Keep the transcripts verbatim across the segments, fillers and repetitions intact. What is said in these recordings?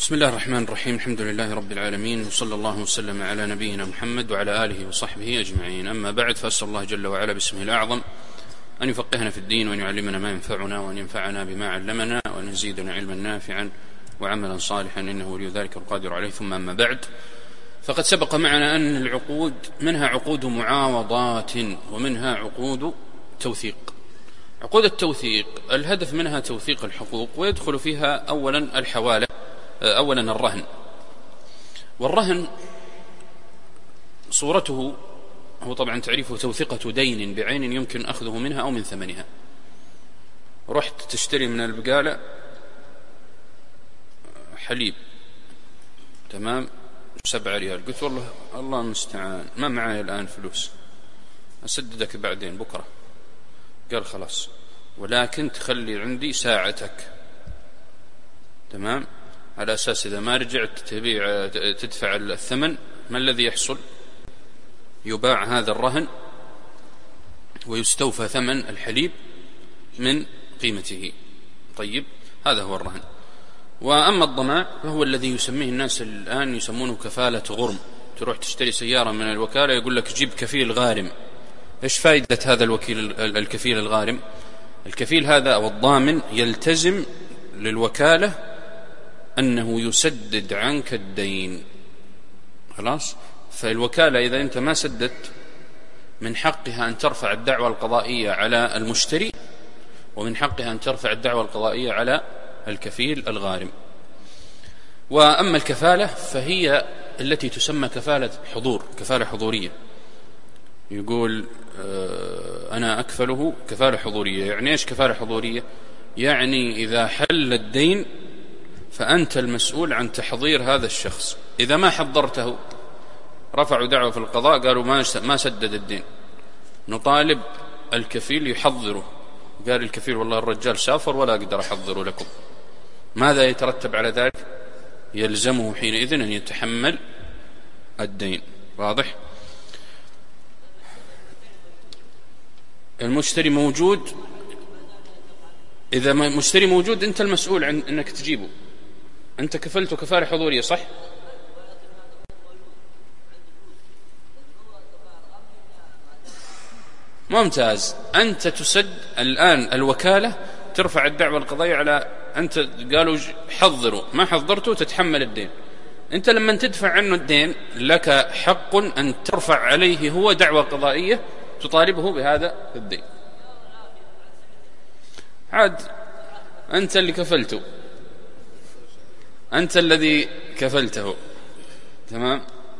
بسم الله الرحمن الرحيم. الحمد لله رب العالمين، وصلى الله وسلم على نبينا محمد وعلى آله وصحبه أجمعين. أما بعد، فأسأل الله جل وعلا باسمه الأعظم أن يفقهنا في الدين، وأن يعلمنا ما ينفعنا، وأن ينفعنا بما علمنا، وأن يزيدنا علما نافعا وعملا صالحا، إنه ولي ذلك القادر عليه. ثم أما بعد، فقد سبق معنا أن العقود منها عقود معاوضات ومنها عقود توثيق. عقود التوثيق الهدف منها توثيق الحقوق، ويدخل فيها أولا الحوالة، أولا الرهن. والرهن صورته هو طبعا تعريفه توثيقة دين بعين يمكن أخذه منها أو من ثمنها. رحت تشتري من البقالة حليب، تمام، سبعة ريال، قلت والله الله المستعان ما معايا الآن فلوس، أسددك بعدين بكرة. قال خلاص، ولكن تخلي عندي ساعتك، تمام، على أساس إذا ما رجعت تبيع تدفع الثمن، ما الذي يحصل؟ يباع هذا الرهن ويستوفى ثمن الحليب من قيمته. طيب، هذا هو الرهن. وأما الضمان فهو الذي يسميه الناس الآن يسمونه كفالة غرم. تروح تشتري سيارة من الوكالة يقول لك جيب كفيل غارم. إيش فائدة هذا الوكيل الكفيل الغارم؟ الكفيل هذا أو الضامن يلتزم للوكالة أنه يسدد عنك الدين، خلاص. فالوكالة إذا أنت ما سددت من حقها أن ترفع الدعوى القضائية على المشتري، ومن حقها أن ترفع الدعوى القضائية على الكفيل الغارم. وأما الكفالة فهي التي تسمى كفالة حضور، كفالة حضورية. يقول أنا أكفله كفالة حضورية. يعني إيش كفالة حضورية؟ يعني إذا حل الدين فأنت المسؤول عن تحضير هذا الشخص. إذا ما حضرته رفعوا دعوة في القضاء، قالوا ما سدد الدين، نطالب الكفيل يحضره. قال الكفيل والله الرجال سافر ولا أقدر أحضره لكم. ماذا يترتب على ذلك؟ يلزمه حينئذ أن يتحمل الدين. واضح؟ المشتري موجود، إذا ما مشتري موجود أنت المسؤول عن أنك تجيبه. أنت كفلته كفالة حضورية، صح؟ ممتاز. أنت تسد الآن، الوكالة ترفع الدعوة القضائية على أنت، قالوا حضروا، ما حضرته تتحمل الدين. أنت لما تدفع عنه الدين لك حق أن ترفع عليه هو دعوة قضائية تطالبه بهذا الدين. عاد أنت اللي كفلته، أنت الذي كفلته، تمام.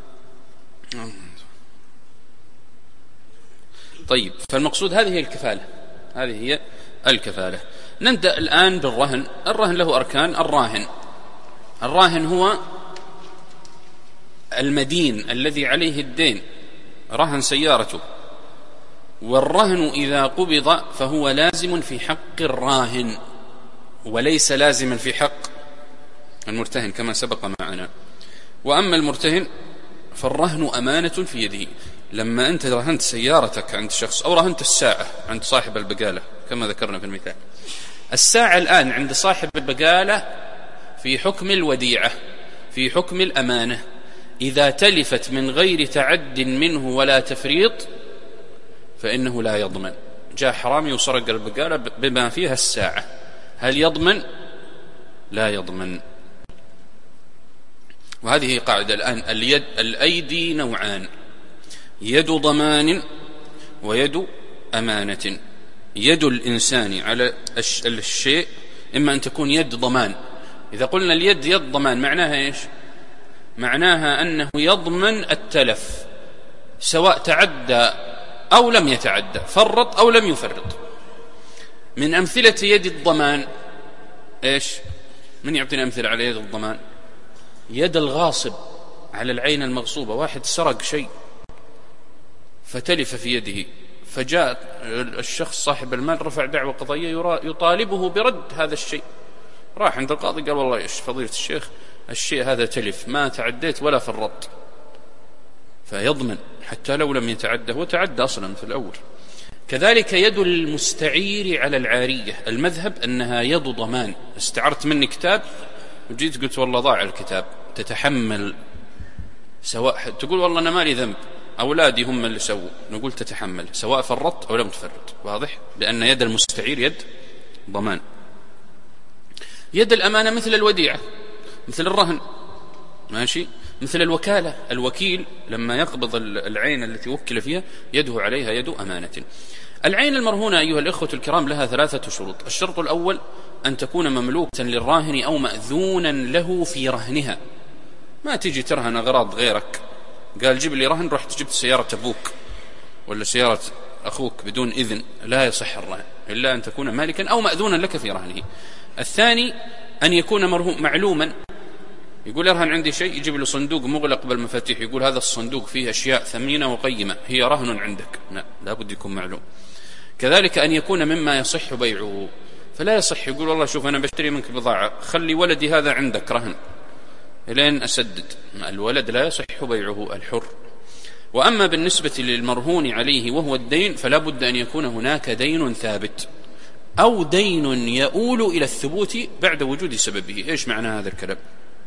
طيب، فالمقصود هذه هي الكفالة، هذه هي الكفالة. نبدأ الآن بالرهن. الرهن له أركان. الراهن الراهن هو المدين الذي عليه الدين، رهن سيارته. والرهن إذا قبض فهو لازم في حق الراهن وليس لازما في حق المرتهن كما سبق معنا. وأما المرتهن فالرهن أمانة في يده. لما أنت رهنت سيارتك عند شخص، أو رهنت الساعة عند صاحب البقالة كما ذكرنا في المثال، الساعة الآن عند صاحب البقالة في حكم الوديعة، في حكم الأمانة. إذا تلفت من غير تعد منه ولا تفريط فإنه لا يضمن. جاء حرامي وسرق البقالة بما فيها الساعة، هل يضمن؟ لا يضمن. وهذه قاعدة الآن. اليد الأيدي نوعان: يد ضمان ويد أمانة. يد الإنسان على الشيء إما أن تكون يد ضمان. إذا قلنا اليد يد ضمان معناها إيش؟ معناها أنه يضمن التلف سواء تعدى أو لم يتعدى، فرط أو لم يفرط. من أمثلة يد الضمان إيش؟ من يعطينا أمثلة على يد الضمان؟ يد الغاصب على العين المغصوبة. واحد سرق شيء فتلف في يده، فجاء الشخص صاحب المال رفع دعوة قضائية يطالبه برد هذا الشيء. راح عند القاضي قال والله إيش فضيلة الشيخ، الشيء هذا تلف، ما تعديت ولا فرطت، فيضمن حتى لو لم يتعدى، هو تعدى أصلا في الأول. كذلك يد المستعير على العارية. المذهب أنها يد ضمان. استعرت مني كتاب وجيت قلت والله ضاع الكتاب، تتحمل سواء تقول والله أنا مالي ذنب، أولادي هم اللي سووا، نقول تتحمل سواء فرطت أو لم تفرط. واضح؟ لأن يد المستعير يد ضمان. يد الأمانة مثل الوديعة، مثل الرهن، ماشي، مثل الوكالة. الوكيل لما يقبض العين التي وكل فيها يده عليها يد أمانة. العين المرهونة أيها الإخوة الكرام لها ثلاثة شروط. الشرط الأول أن تكون مملوكة للراهن أو مأذونا له في رهنها. ما تيجي ترهن أغراض غيرك، قال جيب لي رهن، رحت جبت سيارة أبوك ولا سيارة أخوك بدون إذن، لا يصح الرهن إلا أن تكون مالكا أو مأذونا لك في رهنه. الثاني أن يكون معلوما، يقول ارهن عندي شيء، يجيب له صندوق مغلق بالمفاتيح، يقول هذا الصندوق فيه أشياء ثمينة وقيمة هي رهن عندك، لا لابد يكون معلوم. كذلك أن يكون مما يصح بيعه، فلا يصح يقول والله شوف أنا بشتري منك بضاعة، خلي ولدي هذا عندك رهن إلين أسدد. الولد لا يصح بيعه الحر. وأما بالنسبة للمرهون عليه وهو الدين فلا بد أن يكون هناك دين ثابت أو دين يؤول إلى الثبوت بعد وجود سببه. إيش معنى هذا الكلام؟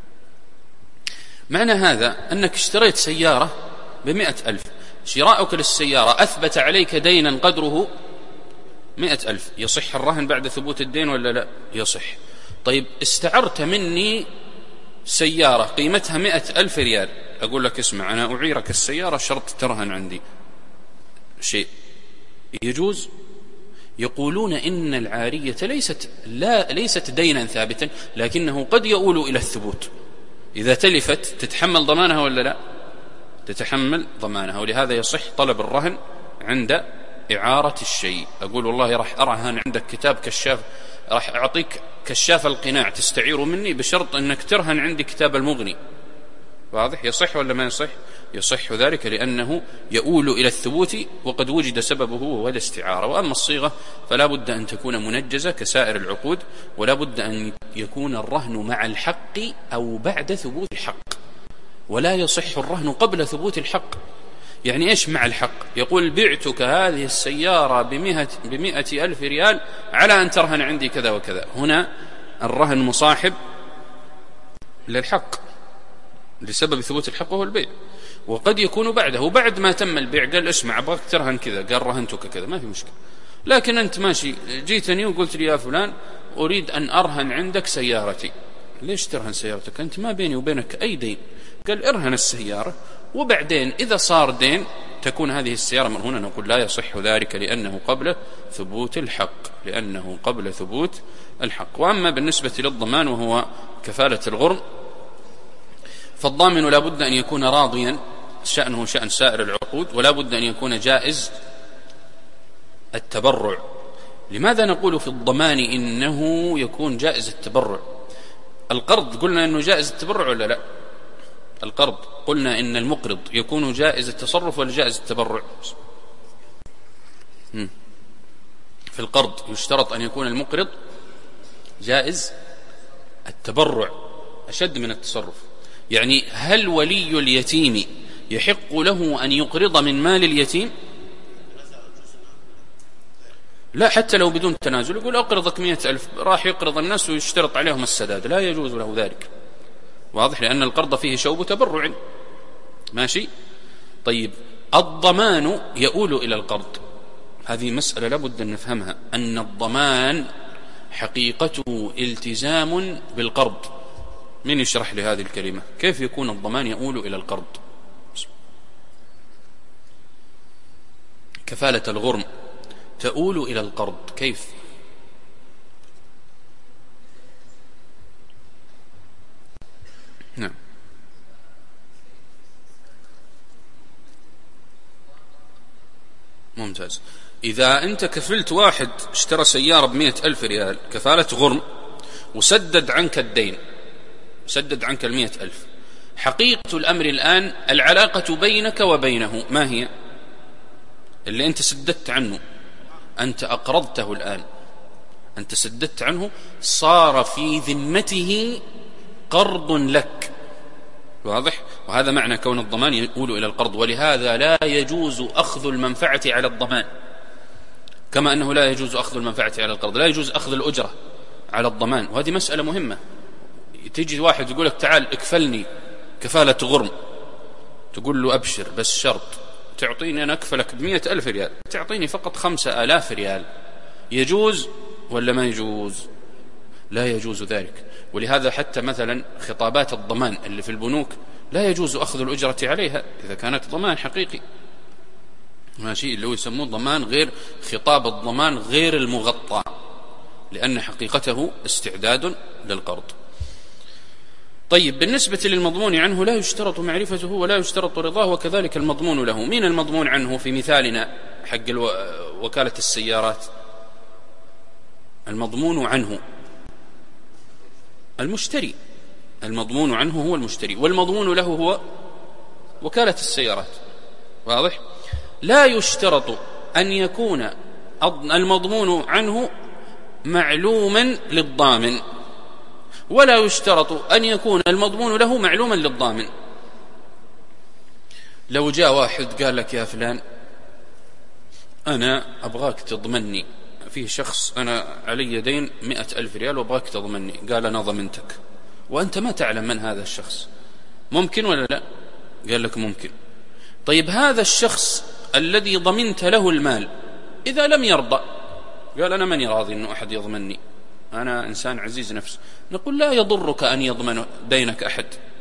معنى هذا أنك اشتريت سيارة بمئة ألف، شراؤك للسيارة أثبت عليك دينا قدره مئة ألف، يصح الرهن بعد ثبوت الدين ولا لا؟ يصح. طيب استعرت مني سيارة قيمتها مئة ألف ريال، أقول لك اسمع أنا أعيرك السيارة شرط ترهن عندي شيء، يجوز؟ يقولون إن العارية ليست لا ليست دينا ثابتا، لكنه قد يؤول إلى الثبوت. إذا تلفت تتحمل ضمانها ولا لا؟ تتحمل ضمانها. ولهذا يصح طلب الرهن عند إعارة الشيء. أقول والله راح أرهن عندك كتاب كشاف، راح أعطيك كشاف القناع تستعيره مني بشرط أنك ترهن عندي كتاب المغني. واضح؟ يصح ولا ما يصح؟ يصح ذلك لأنه يؤول إلى الثبوت وقد وجد سببه وهو الاستعارة. وأما الصيغة فلا بد أن تكون منجزة كسائر العقود، ولا بد أن يكون الرهن مع الحق أو بعد ثبوت الحق، ولا يصح الرهن قبل ثبوت الحق. يعني إيش مع الحق؟ يقول بعتك هذه السيارة بمئة, بمئة ألف ريال على أن ترهن عندي كذا وكذا. هنا الرهن مصاحب للحق لسبب ثبوت الحق وهو البيع. وقد يكون بعده، بعد ما تم البيع قال اسمع أبغاك ترهن كذا، قال رهنتك كذا، ما في مشكلة. لكن أنت ماشي جيتني وقلت لي يا فلان أريد أن أرهن عندك سيارتي. ليش ترهن سيارتك؟ أنت ما بيني وبينك أي دين. قال ارهن السيارة وبعدين إذا صار دين تكون هذه السيارة مرهونة. نقول لا يصح ذلك لأنه قبل ثبوت الحق، لأنه قبل ثبوت الحق. وأما بالنسبة للضمان وهو كفالة الغرم، فالضامن لا بد أن يكون راضيا، شأنه شأن سائر العقود، ولا بد أن يكون جائز التبرع. لماذا نقول في الضمان إنه يكون جائز التبرع؟ القرض قلنا أنه جائز التبرع ولا لا؟ القرض قلنا إن المقرض يكون جائز التصرف ولا جائز التبرع؟ في القرض يشترط أن يكون المقرض جائز التبرع أشد من التصرف. يعني هل ولي اليتيم يحق له أن يقرض من مال اليتيم؟ لا، حتى لو بدون تنازل، يقول أقرضك مئة ألف، راح يقرض الناس ويشترط عليهم السداد، لا يجوز له ذلك. واضح؟ لأن القرض فيه شوب تبرع. ماشي؟ طيب الضمان يؤول إلى القرض، هذه مسألة لابد أن نفهمها، أن الضمان حقيقته التزام بالقرض. من يشرح لي هذه الكلمة؟ كيف يكون الضمان يؤول إلى القرض؟ كفالة الغرم تؤول إلى القرض، كيف؟ نعم. ممتاز. إذا أنت كفلت واحد اشترى سيارة بمئة ألف ريال كفالة غرم وسدد عنك الدين، سدد عنك المئة ألف، حقيقة الأمر الآن العلاقة بينك وبينه ما هي؟ اللي أنت سددت عنه، أنت أقرضته الآن، أنت سددت عنه، صار في ذمته قرض لك. واضح؟ وهذا معنى كون الضمان يؤول إلى القرض. ولهذا لا يجوز أخذ المنفعة على الضمان، كما أنه لا يجوز أخذ المنفعة على القرض، لا يجوز أخذ الأجرة على الضمان. وهذه مسألة مهمة تيجي واحد يقول لك تعال اكفلني كفالة غرم، تقول له أبشر بس شرط تعطيني أنا أكفلك بمئة ألف ريال، تعطيني فقط خمسة آلاف ريال، يجوز ولا ما يجوز؟ لا يجوز ذلك. ولهذا حتى مثلا خطابات الضمان اللي في البنوك لا يجوز أخذ الأجرة عليها إذا كانت ضمان حقيقي، ماشي، اللي هو يسموه ضمان غير خطاب الضمان غير المغطى، لأن حقيقته استعداد للقرض. طيب بالنسبة للمضمون عنه لا يشترط معرفته ولا يشترط رضاه، وكذلك المضمون له. مين المضمون عنه في مثالنا حق وكالة السيارات؟ المضمون عنه المشتري، المضمون عنه هو المشتري، والمضمون له هو وكالة السيارات. واضح؟ لا يشترط أن يكون المضمون عنه معلوما للضامن، ولا يشترط أن يكون المضمون له معلوما للضامن. لو جاء واحد قال لك يا فلان أنا أبغاك تضمني، فيه شخص أنا علي دين مئة ألف ريال وأبغاك تضمني، قال أنا ضمنتك، وأنت ما تعلم من هذا الشخص، ممكن ولا لا؟ قال لك ممكن. طيب هذا الشخص الذي ضمنت له المال إذا لم يرضى، قال أنا ماني راضي أنه أحد يضمني، أنا إنسان عزيز نفس، نقول لا يضرك أن يضمن دينك أحد،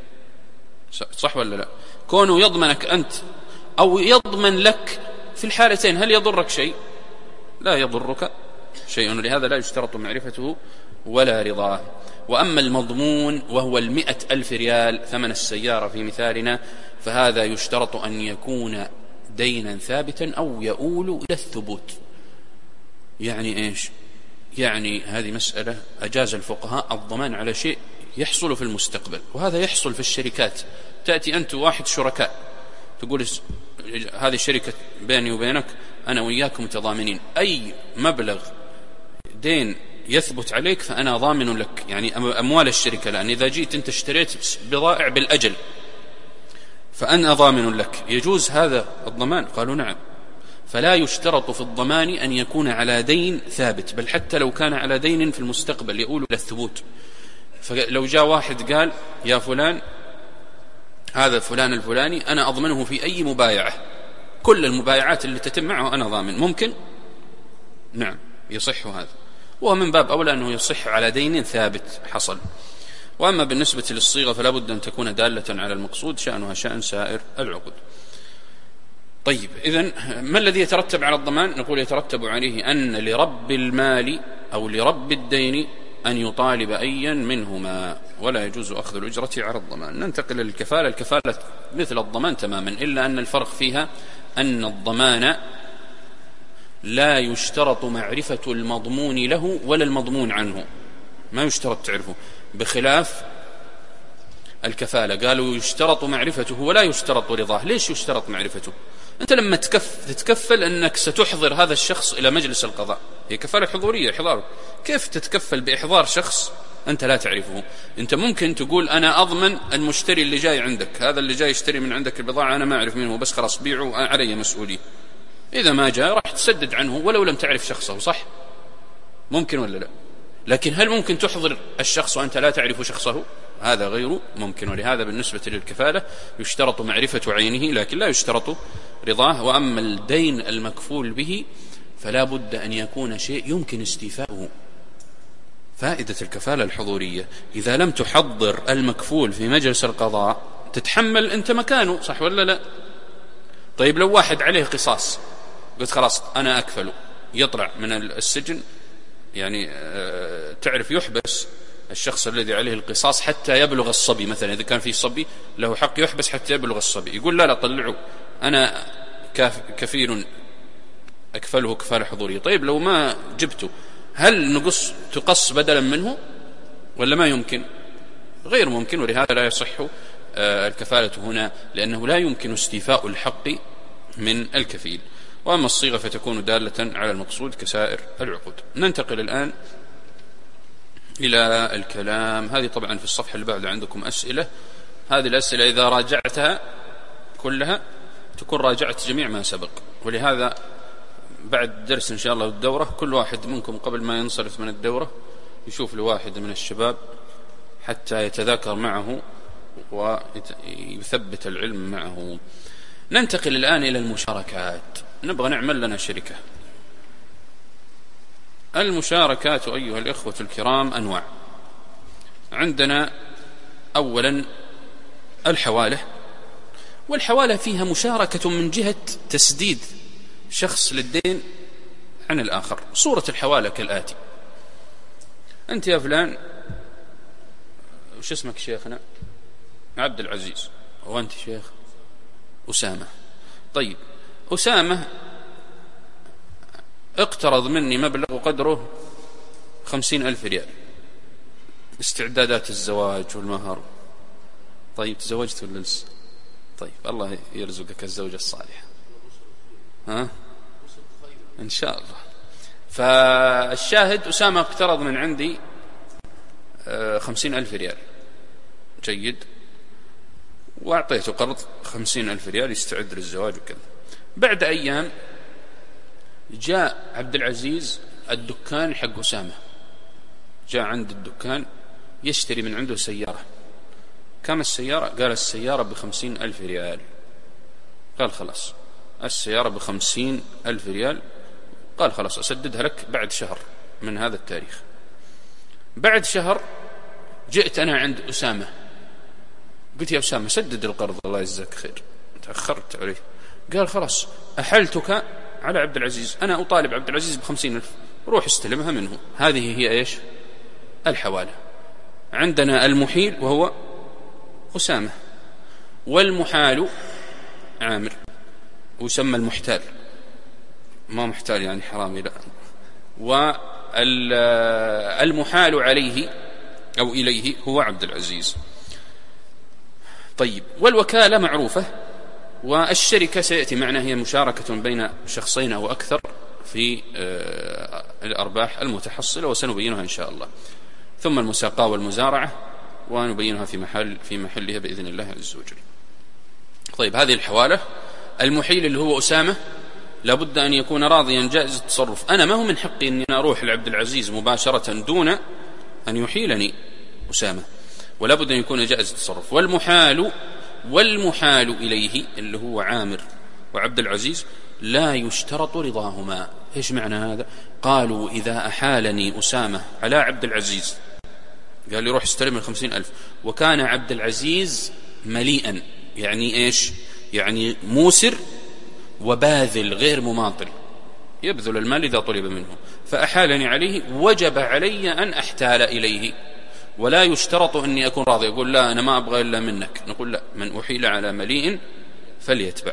صح ولا لا؟ كونه يضمنك أنت أو يضمن لك في الحالتين هل يضرك شيء؟ لا يضرك شيء، لهذا لا يشترط معرفته ولا رضاه. وأما المضمون وهو المئة ألف ريال ثمن السيارة في مثالنا، فهذا يشترط أن يكون دينا ثابتا أو يؤول إلى الثبوت. يعني إيش؟ يعني هذه مسألة أجاز الفقهاء الضمان على شيء يحصل في المستقبل، وهذا يحصل في الشركات. تأتي أنت واحد شركاء تقول هذه الشركة بيني وبينك أنا وإياك متضامنين، أي مبلغ دين يثبت عليك فأنا ضامن لك، يعني أموال الشركة، لأن إذا جيت أنت اشتريت بضائع بالأجل فأنا ضامن لك، يجوز هذا الضمان؟ قالوا نعم. فلا يشترط في الضمان أن يكون على دين ثابت، بل حتى لو كان على دين في المستقبل يؤول إلى الثبوت. فلو جاء واحد قال يا فلان هذا فلان الفلاني أنا أضمنه في أي مبايعة، كل المبايعات اللي تتم معه أنا ضامن، ممكن؟ نعم يصح هذا، ومن باب أولى أنه يصح على دين ثابت حصل. وأما بالنسبة للصيغة فلا بد أن تكون دالة على المقصود، شأنها شأن سائر العقود. طيب إذن ما الذي يترتب على الضمان؟ نقول يترتب عليه أن لرب المال أو لرب الدين أن يطالب أيا منهما، ولا يجوز أخذ الأجرة على الضمان. ننتقل للكفالة. الكفالة مثل الضمان تماما، إلا أن الفرق فيها أن الضمان لا يشترط معرفة المضمون له ولا المضمون عنه، ما يشترط تعرفه، بخلاف الكفالة قالوا يشترط معرفته ولا يشترط رضاه. ليش يشترط معرفته؟ أنت لما تكف تتكفل أنك ستحضر هذا الشخص إلى مجلس القضاء، هي كفالة حضورية إحضاره، كيف تتكفل بإحضار شخص أنت لا تعرفه؟ أنت ممكن تقول أنا أضمن المشتري اللي جاي عندك، هذا اللي جاي يشتري من عندك البضاعة أنا ما أعرف منه، بس خلاص بيعه علي مسؤولية، إذا ما جاء راح تسدد عنه ولو لم تعرف شخصه، صح؟ ممكن ولا لا؟ لكن هل ممكن تحضر الشخص وأنت لا تعرف شخصه؟ هذا غير ممكن. ولهذا بالنسبة للكفالة يشترط معرفة عينه لكن لا يشترط رضاه. وأما الدين المكفول به فلا بد أن يكون شيء يمكن استيفاؤه. فائدة الكفالة الحضورية إذا لم تحضر المكفول في مجلس القضاء تتحمل أنت مكانه، صح ولا لا؟ طيب لو واحد عليه قصاص قلت خلاص أنا أكفله، يطلع من السجن، يعني تعرف يحبس الشخص الذي عليه القصاص حتى يبلغ الصبي، مثلا إذا كان في صبي له حق يحبس حتى يبلغ الصبي، يقول لا لا طلعوا أنا كفيل أكفله كفالة حضورية. طيب لو ما جبته هل نقص تقص بدلا منه ولا ما يمكن؟ غير ممكن. ولهذا لا يصح الكفالة هنا، لأنه لا يمكن استيفاء الحق من الكفيل. وأما الصيغة فتكون دالة على المقصود كسائر العقود. ننتقل الآن إلى الكلام. هذه طبعا في الصفحة اللي بعد عندكم أسئلة، هذه الأسئلة إذا راجعتها كلها تكون راجعت جميع ما سبق. ولهذا بعد درس إن شاء الله الدورة كل واحد منكم قبل ما ينصرف من الدورة يشوف لواحد من الشباب حتى يتذاكر معه ويثبت العلم معه. ننتقل الآن إلى المشاركات. نبغى نعمل لنا شركة. المشاركات أيها الإخوة الكرام أنواع. عندنا أولا الحوالة، والحوالة فيها مشاركة من جهة تسديد شخص للدين عن الآخر. صورة الحوالة كالآتي: أنت يا فلان، وش اسمك شيخنا؟ عبد العزيز. وأنت شيخ؟ أسامة. طيب، أسامة اقترض مني مبلغ قدره خمسين ألف ريال، استعدادات الزواج والمهر. طيب، تزوجت ولا لسه؟ طيب، الله يرزقك الزوجة الصالحة. ها؟ إن شاء الله. فالشاهد أسامة اقترض من عندي خمسين ألف ريال، جيد، وأعطيته قرض خمسين ألف ريال يستعد للزواج وكذا. بعد أيام جاء عبد العزيز الدكان حق أسامة، جاء عند الدكان يشتري من عنده سيارة. كم السيارة؟ قال السيارة بخمسين ألف ريال. قال خلاص السيارة بخمسين ألف ريال. قال خلاص أسددها لك بعد شهر من هذا التاريخ. بعد شهر جئت أنا عند أسامة، قلت يا أسامة سدد القرض الله يجزاك خير، تأخرت عليه. قال خلاص أحلتك على عبد العزيز، أنا أطالب عبد العزيز بخمسين ألف، روح استلمها منه. هذه هي إيش؟ الحوالة. عندنا المحيل وهو أسامة، والمحال عامر، ويسمى المحتال، ما محتال يعني حرامي، لا. والمحال عليه أو إليه هو عبد العزيز. طيب، والوكالة معروفة، والشركة سيأتي معنا هي مشاركة بين شخصين أو أكثر في الأرباح المتحصلة، وسنبينها إن شاء الله. ثم المساقاة والمزارعة، ونبينها في محل في محلها بإذن الله عز وجل. طيب، هذه الحوالة. المحيل اللي هو أسامة لابد أن يكون راضيا جائز التصرف. أنا ما هو من حقي أن أروح لعبد العزيز مباشرة دون أن يحيلني أسامة، ولا بد أن يكون جائز التصرف. والمحال والمحال إليه اللي هو عامر وعبد العزيز لا يشترط رضاهما. إيش معنى هذا؟ قالوا إذا أحالني أسامة على عبد العزيز، قال لي روح استلم الخمسين ألف، وكان عبد العزيز مليئا، يعني إيش؟ يعني موسر وباذل غير مماطل، يبذل المال إذا طلب منه، فأحالني عليه، وجب علي أن أحتال إليه، ولا يشترط أني أكون راضي. أقول لا أنا ما أبغى إلا منك، نقول لا، من أحيل على مليء فليتبع.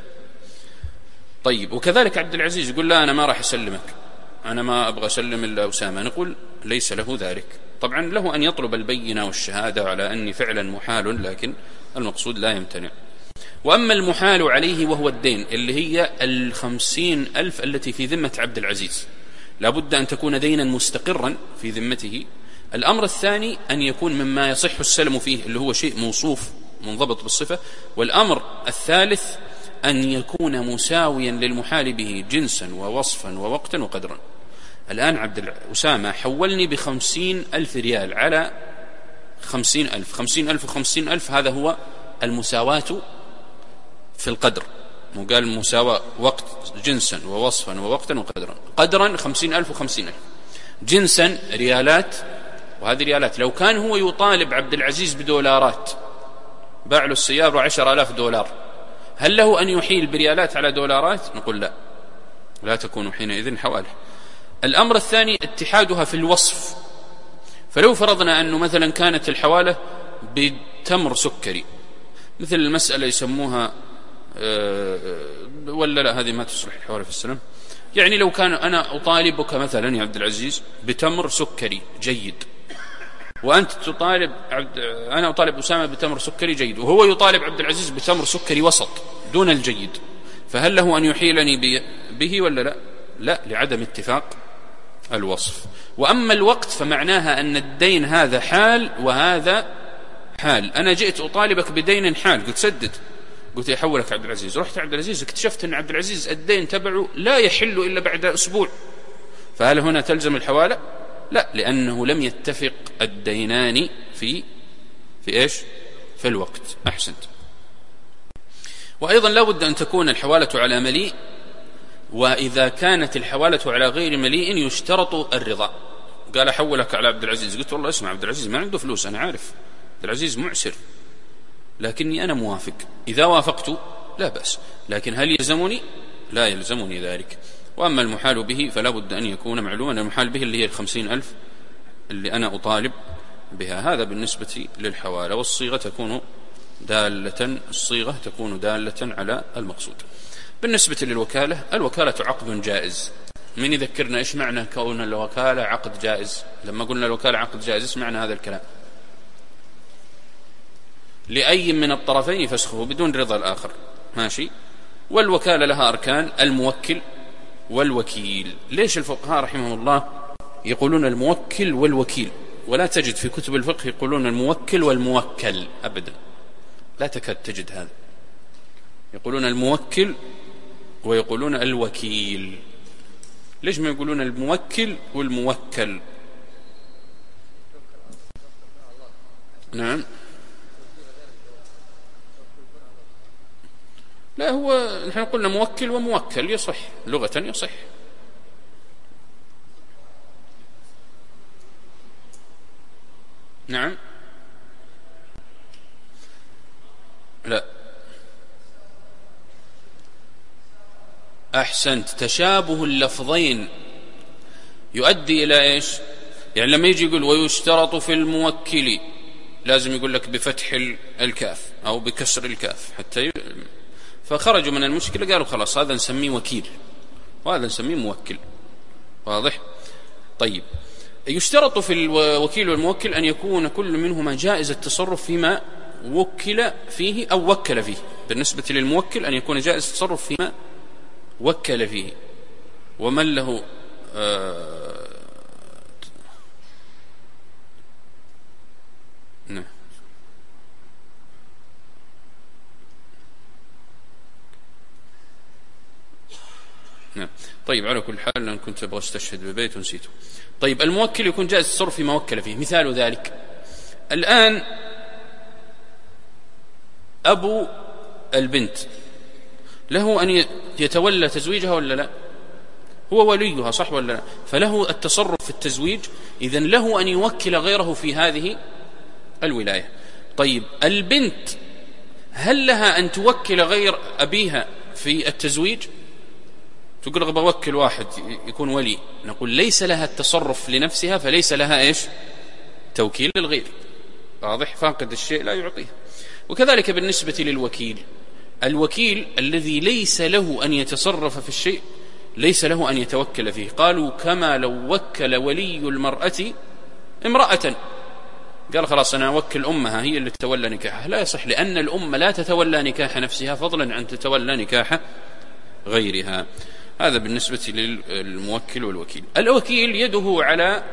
طيب، وكذلك عبد العزيز يقول لا أنا ما راح أسلمك، أنا ما أبغى أسلم إلا أسامة، نقول ليس له ذلك. طبعا له أن يطلب البينة والشهادة على أني فعلا محال، لكن المقصود لا يمتنع. وأما المحال عليه وهو الدين اللي هي الخمسين ألف التي في ذمة عبد العزيز، لابد أن تكون دينا مستقرا في ذمته. الأمر الثاني أن يكون مما يصح السلم فيه، اللي هو شيء موصوف منضبط بالصفة. والأمر الثالث أن يكون مساويا للمحال به جنسا ووصفا ووقتا وقدرا. الآن عبد أسامة حولني بخمسين ألف ريال على خمسين ألف، خمسين ألف وخمسين ألف، هذا هو المساواة في القدر. وقال مساواة وقت جنسا ووصفا ووقتا وقدرا. قدرا خمسين ألف وخمسين ألف، جنسا ريالات، وهذه ريالات. لو كان هو يطالب عبد العزيز بدولارات، باع له السيارة عشر آلاف دولار، هل له أن يحيل بريالات على دولارات؟ نقول لا، لا تكون حينئذ حوالة. الأمر الثاني اتحادها في الوصف. فلو فرضنا أنه مثلا كانت الحوالة بتمر سكري، مثل المسألة يسموها ولا لا، هذه ما تصلح الحوالة في السلام. يعني لو كان أنا أطالبك مثلا يا عبد العزيز بتمر سكري جيد، وأنت تطالب عبد أنا أطالب أسامة بتمر سكري جيد، وهو يطالب عبد العزيز بتمر سكري وسط دون الجيد، فهل له أن يحيلني به ولا لا؟ لا، لعدم اتفاق الوصف. وأما الوقت فمعناها أن الدين هذا حال وهذا حال. أنا جئت أطالبك بدين حال، قلت سدد، قلت يحولك عبد العزيز، رحت عبد العزيز اكتشفت أن عبد العزيز الدين تبعه لا يحل إلا بعد أسبوع، فهل هنا تلزم الحوالة؟ لا، لأنه لم يتفق الدينان في في إيش؟ في الوقت. أحسنت. وأيضا لا بد أن تكون الحوالة على مليء، وإذا كانت الحوالة على غير مليء يشترط الرضا. قال أحولك على عبد العزيز، قلت والله اسمع، عبد العزيز ما عنده فلوس، أنا عارف عبد العزيز معسر، لكني أنا موافق. إذا وافقت لا بأس، لكن هل يلزمني؟ لا يلزمني ذلك. وأما المحال به فلا بد أن يكون معلوما. المحال به اللي هي الخمسين ألف اللي أنا أطالب بها، هذا بالنسبة للحوالة. والصيغة تكون دالة الصيغة تكون دالة على المقصود. بالنسبة للوكالة، الوكالة عقد جائز. من يذكرنا إيش معنى كون الوكالة عقد جائز؟ لما قلنا الوكالة عقد جائز إيش معنى هذا الكلام؟ لأي من الطرفين فسخه بدون رضا الآخر، ماشي. والوكالة لها أركان: الموكل والوكيل. ليش الفقهاء رحمهم الله يقولون الموكل والوكيل، ولا تجد في كتب الفقه يقولون الموكل والموكل؟ أبدا، لا تكاد تجد هذا. يقولون الموكل ويقولون الوكيل. ليش ما يقولون الموكل والموكل؟ نعم، لا، هو نحن قلنا موكل وموكل يصح لغة، يصح. نعم، لا، أحسنت. تشابه اللفظين يؤدي إلى إيش؟ يعني لما يجي يقول ويشترط في الموكل، لازم يقول لك بفتح الكاف أو بكسر الكاف حتى ي... فخرجوا من المشكلة، قالوا خلاص هذا نسميه وكيل وهذا نسميه موكل. واضح؟ طيب، يشترط في الوكيل والموكل أن يكون كل منهما جائز التصرف فيما وكل فيه أو وكل فيه. بالنسبة للموكل أن يكون جائز التصرف فيما وكل فيه. ومن له آه نعم نعم. طيب، على كل حال أنا كنت أبغى استشهد ببيت ونسيته. طيب، الموكل يكون جائز التصرف فيما وكل فيه. مثال ذلك: الآن أبو البنت له أن يتولى تزويجها ولا لا؟ هو وليها، صح ولا لا؟ فله التصرف في التزويج، إذن له أن يوكل غيره في هذه الولاية. طيب، البنت هل لها أن توكل غير أبيها في التزويج؟ تقول أبغى أوكل واحد يكون ولي، نقول ليس لها التصرف لنفسها، فليس لها إيش؟ توكيل للغير. واضح؟ فاقد الشيء لا يعطيه. وكذلك بالنسبة للوكيل، الوكيل الذي ليس له أن يتصرف في الشيء ليس له أن يتوكل فيه. قالوا كما لو وكل ولي المرأة امرأة، قال خلاص أنا أوكل أمها هي اللي تتولى نكاحها. لا يصح، لأن الأم لا تتولى نكاح نفسها فضلا عن تتولى نكاح غيرها. هذا بالنسبة للموكل والوكيل. الوكيل يده على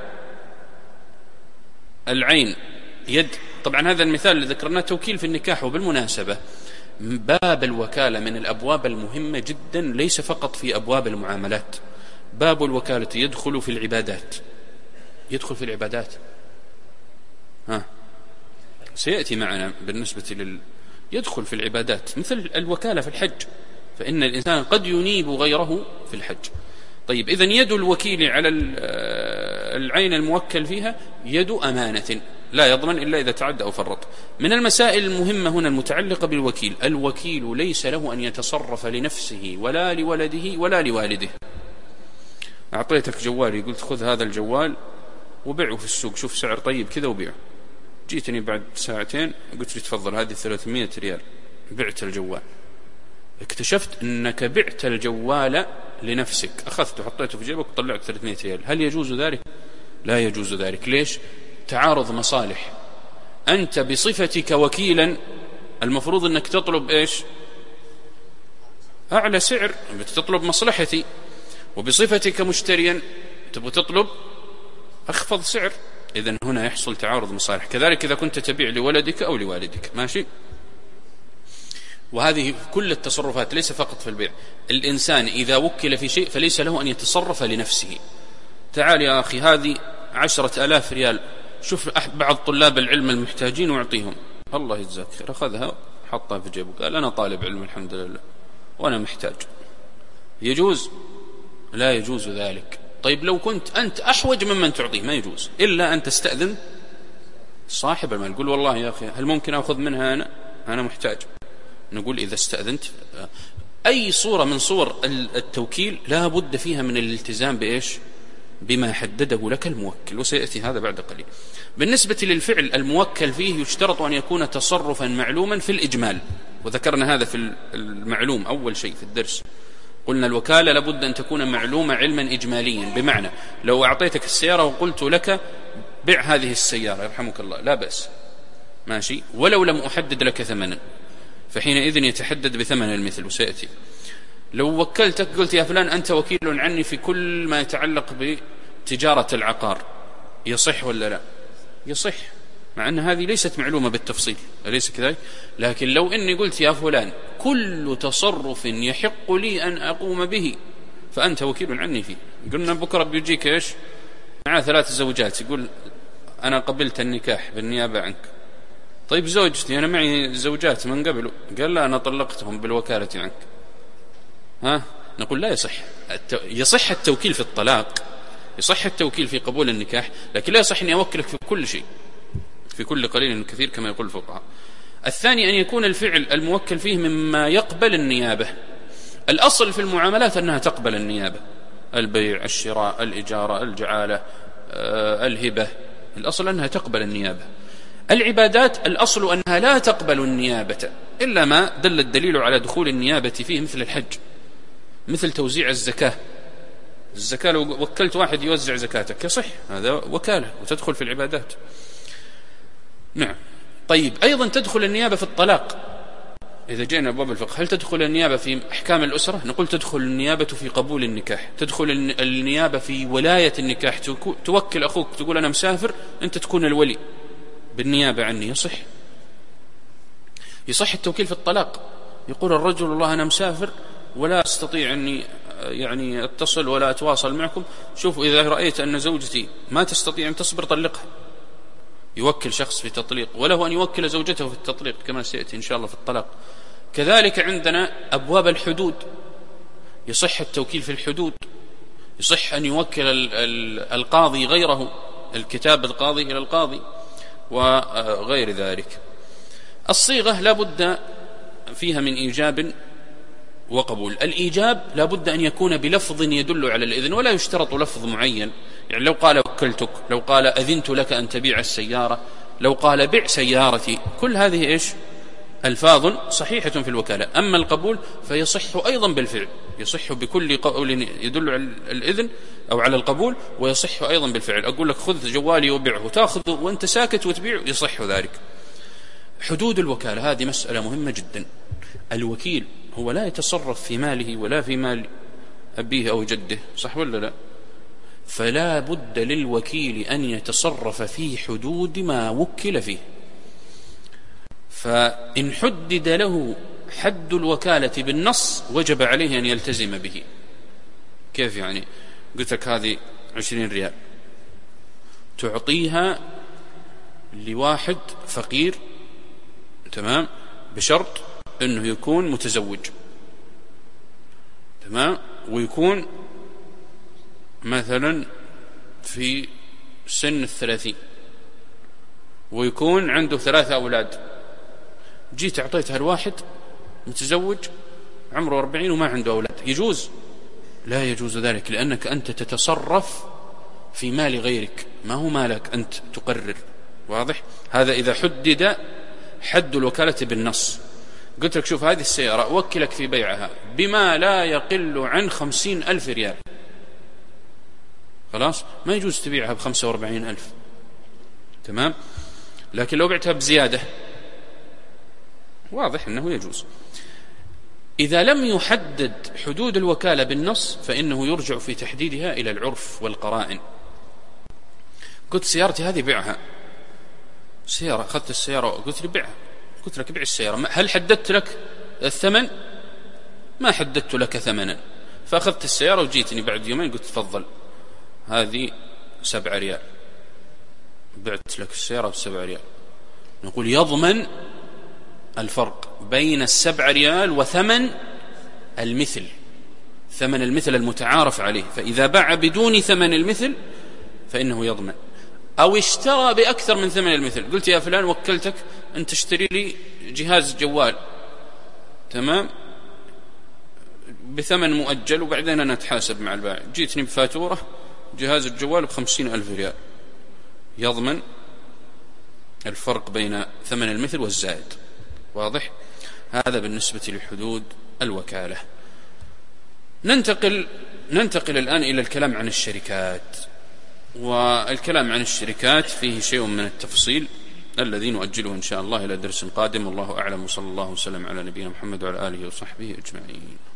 العين يد. طبعا هذا المثال اللي ذكرناه توكيل في النكاح. وبالمناسبة باب الوكالة من الأبواب المهمة جدا، ليس فقط في أبواب المعاملات. باب الوكالة يدخل في العبادات، يدخل في العبادات ها سيأتي معنا بالنسبة لل يدخل في العبادات، مثل الوكالة في الحج، فإن الإنسان قد ينيب غيره في الحج. طيب، إذن يد الوكيل على العين الموكل فيها يد أمانة، لا يضمن إلا إذا تعدى أو فرط. من المسائل المهمة هنا المتعلقة بالوكيل: الوكيل ليس له أن يتصرف لنفسه ولا لولده ولا لوالده. أعطيتك جوالي، قلت خذ هذا الجوال وبيعه في السوق، شوف سعر طيب كذا وبيعه. جيتني بعد ساعتين قلت لي تفضل هذه ثلاثمائة ريال، بعت الجوال. اكتشفت أنك بعت الجوال لنفسك، أخذته حطيته في جيبك وطلعت ثلاثمائة ريال. هل يجوز ذلك؟ لا يجوز ذلك. ليش؟ تعارض مصالح. أنت بصفتك وكيلا المفروض أنك تطلب إيش؟ أعلى سعر، بتطلب مصلحتي. وبصفتك مشتريا تبغى تطلب أخفض سعر. إذن هنا يحصل تعارض مصالح. كذلك إذا كنت تبيع لولدك أو لوالدك، ماشي. وهذه كل التصرفات ليس فقط في البيع. الإنسان إذا وكل في شيء فليس له أن يتصرف لنفسه. تعال يا أخي هذه عشرة آلاف ريال شوف بعض طلاب العلم المحتاجين واعطيهم، الله يجزاك خير، أخذها حطها في جيبه قال أنا طالب علم الحمد لله وأنا محتاج. يجوز؟ لا يجوز ذلك. طيب لو كنت أنت أحوج ممن تعطيه ما يجوز إلا أن تستأذن صاحب المال، قل والله يا أخي هل ممكن أخذ منها أنا أنا محتاج. نقول إذا استأذنت. أي صورة من صور التوكيل لا بد فيها من الالتزام بإيش؟ بما حدده لك الموكل، وسيأتي هذا بعد قليل. بالنسبة للفعل الموكل فيه يشترط أن يكون تصرفا معلوما في الإجمال، وذكرنا هذا في المعلوم أول شيء في الدرس. قلنا الوكالة لابد أن تكون معلومة علما إجماليا، بمعنى لو أعطيتك السيارة وقلت لك بع هذه السيارة يرحمك الله لا بأس ماشي، ولو لم أحدد لك ثمنا فحينئذ يتحدد بثمن المثل وسيأتي. لو وكلتك قلت يا فلان أنت وكيل عني في كل ما يتعلق بتجارة العقار، يصح ولا لا؟ يصح، مع أن هذه ليست معلومة بالتفصيل أليس كذلك؟ لكن لو إني قلت يا فلان كل تصرف يحق لي أن أقوم به فأنت وكيل عني فيه. قلنا بكرة بيجيك إيش معاه ثلاث زوجات يقول أنا قبلت النكاح بالنيابة عنك. طيب زوجتي أنا معي زوجات من قبله، قال لا أنا طلقتهم بالوكالة عنك، ها نقول لا يصح. يصح التوكيل في الطلاق، يصح التوكيل في قبول النكاح، لكن لا يصح أن أوكلك في كل شيء في كل قليل كثير كما يقول الفقهاء. الثاني أن يكون الفعل الموكل فيه مما يقبل النيابة. الأصل في المعاملات أنها تقبل النيابة، البيع الشراء الإجارة الجعالة آه، الهبة، الأصل أنها تقبل النيابة. العبادات الأصل أنها لا تقبل النيابة إلا ما دل الدليل على دخول النيابة فيه، مثل الحج، مثل توزيع الزكاة. الزكاة لو وكلت واحد يوزع زكاتك يصح، هذا وكالة وتدخل في العبادات. نعم. طيب أيضا تدخل النيابة في الطلاق. إذا جئنا أبواب الفقه هل تدخل النيابة في أحكام الأسرة؟ نقول تدخل النيابة في قبول النكاح، تدخل النيابة في ولاية النكاح، توكل أخوك تقول أنا مسافر أنت تكون الولي بالنيابة عني، يصح. يصح التوكيل في الطلاق، يقول الرجل والله أنا مسافر ولا أستطيع أني يعني أتصل ولا أتواصل معكم، شوفوا إذا رأيت أن زوجتي ما تستطيع أن تصبر طلقها. يوكل شخص في تطليق، وله أن يوكل زوجته في التطليق كما سيأتي إن شاء الله في الطلاق. كذلك عندنا أبواب الحدود، يصح التوكيل في الحدود، يصح أن يوكل القاضي غيره، الكتاب القاضي إلى القاضي وغير ذلك. الصيغة لا بد فيها من إيجاب وقبول. الإيجاب لا بد أن يكون بلفظ يدل على الإذن، ولا يشترط لفظ معين. يعني لو قال وكلتك، لو قال أذنت لك أن تبيع السيارة، لو قال بع سيارتي، كل هذه إيش ألفاظ صحيحة في الوكالة. أما القبول فيصح أيضا بالفعل، يصح بكل قول يدل على الإذن أو على القبول، ويصح أيضا بالفعل. أقول لك خذ جوالي وبيعه، تأخذ وأنت ساكت وتبيع، يصح ذلك. حدود الوكالة هذه مسألة مهمة جدا. الوكيل هو لا يتصرف في ماله ولا في مال أبيه أو جده، صح ولا لا؟ فلا بد للوكيل أن يتصرف في حدود ما وكل فيه. فإن حدد له حد الوكالة بالنص وجب عليه أن يلتزم به. كيف يعني؟ قلت لك هذه عشرين ريال تعطيها لواحد فقير، تمام، بشرط أنه يكون متزوج، تمام، ويكون مثلا في سن الثلاثين، ويكون عنده ثلاثة أولاد. جيت أعطيتها الواحد متزوج عمره أربعين وما عنده أولاد، يجوز؟ لا يجوز ذلك، لأنك أنت تتصرف في مال غيرك، ما هو مالك أنت تقرر. واضح؟ هذا إذا حدد حد الوكالة بالنص. قلت لك شوف هذه السيارة أوكلك في بيعها بما لا يقل عن خمسين ألف ريال، خلاص ما يجوز تبيعها بخمسة واربعين ألف، تمام. لكن لو بعتها بزيادة واضح أنه يجوز. إذا لم يحدد حدود الوكالة بالنص فإنه يرجع في تحديدها إلى العرف والقرائن. قلت سيارتي هذه بيعها، سيارة، أخذت السيارة وقلت لي بيعها، قلت لك بيع السيارة، هل حددت لك الثمن؟ ما حددت لك ثمنا، فأخذت السيارة وجيتني بعد يومين قلت تفضل هذه سبع ريال، بعت لك السيارة بسبع ريال، نقول يضمن الفرق بين السبع ريال وثمن المثل، ثمن المثل المتعارف عليه. فإذا باع بدون ثمن المثل فإنه يضمن. أو اشترى بأكثر من ثمن المثل، قلت يا فلان وكلتك أن تشتري لي جهاز جوال، تمام، بثمن مؤجل، وبعدين أنا أتحاسب مع البائع، جيتني بفاتورة جهاز الجوال بخمسين ألف ريال، يضمن الفرق بين ثمن المثل والزائد. واضح؟ هذا بالنسبة لحدود الوكالة. ننتقل ننتقل الآن إلى الكلام عن الشركات. والكلام عن الشركات فيه شيء من التفصيل الذي نؤجله إن شاء الله إلى درس قادم. والله أعلم، وصلى الله وسلم على نبينا محمد وعلى آله وصحبه أجمعين.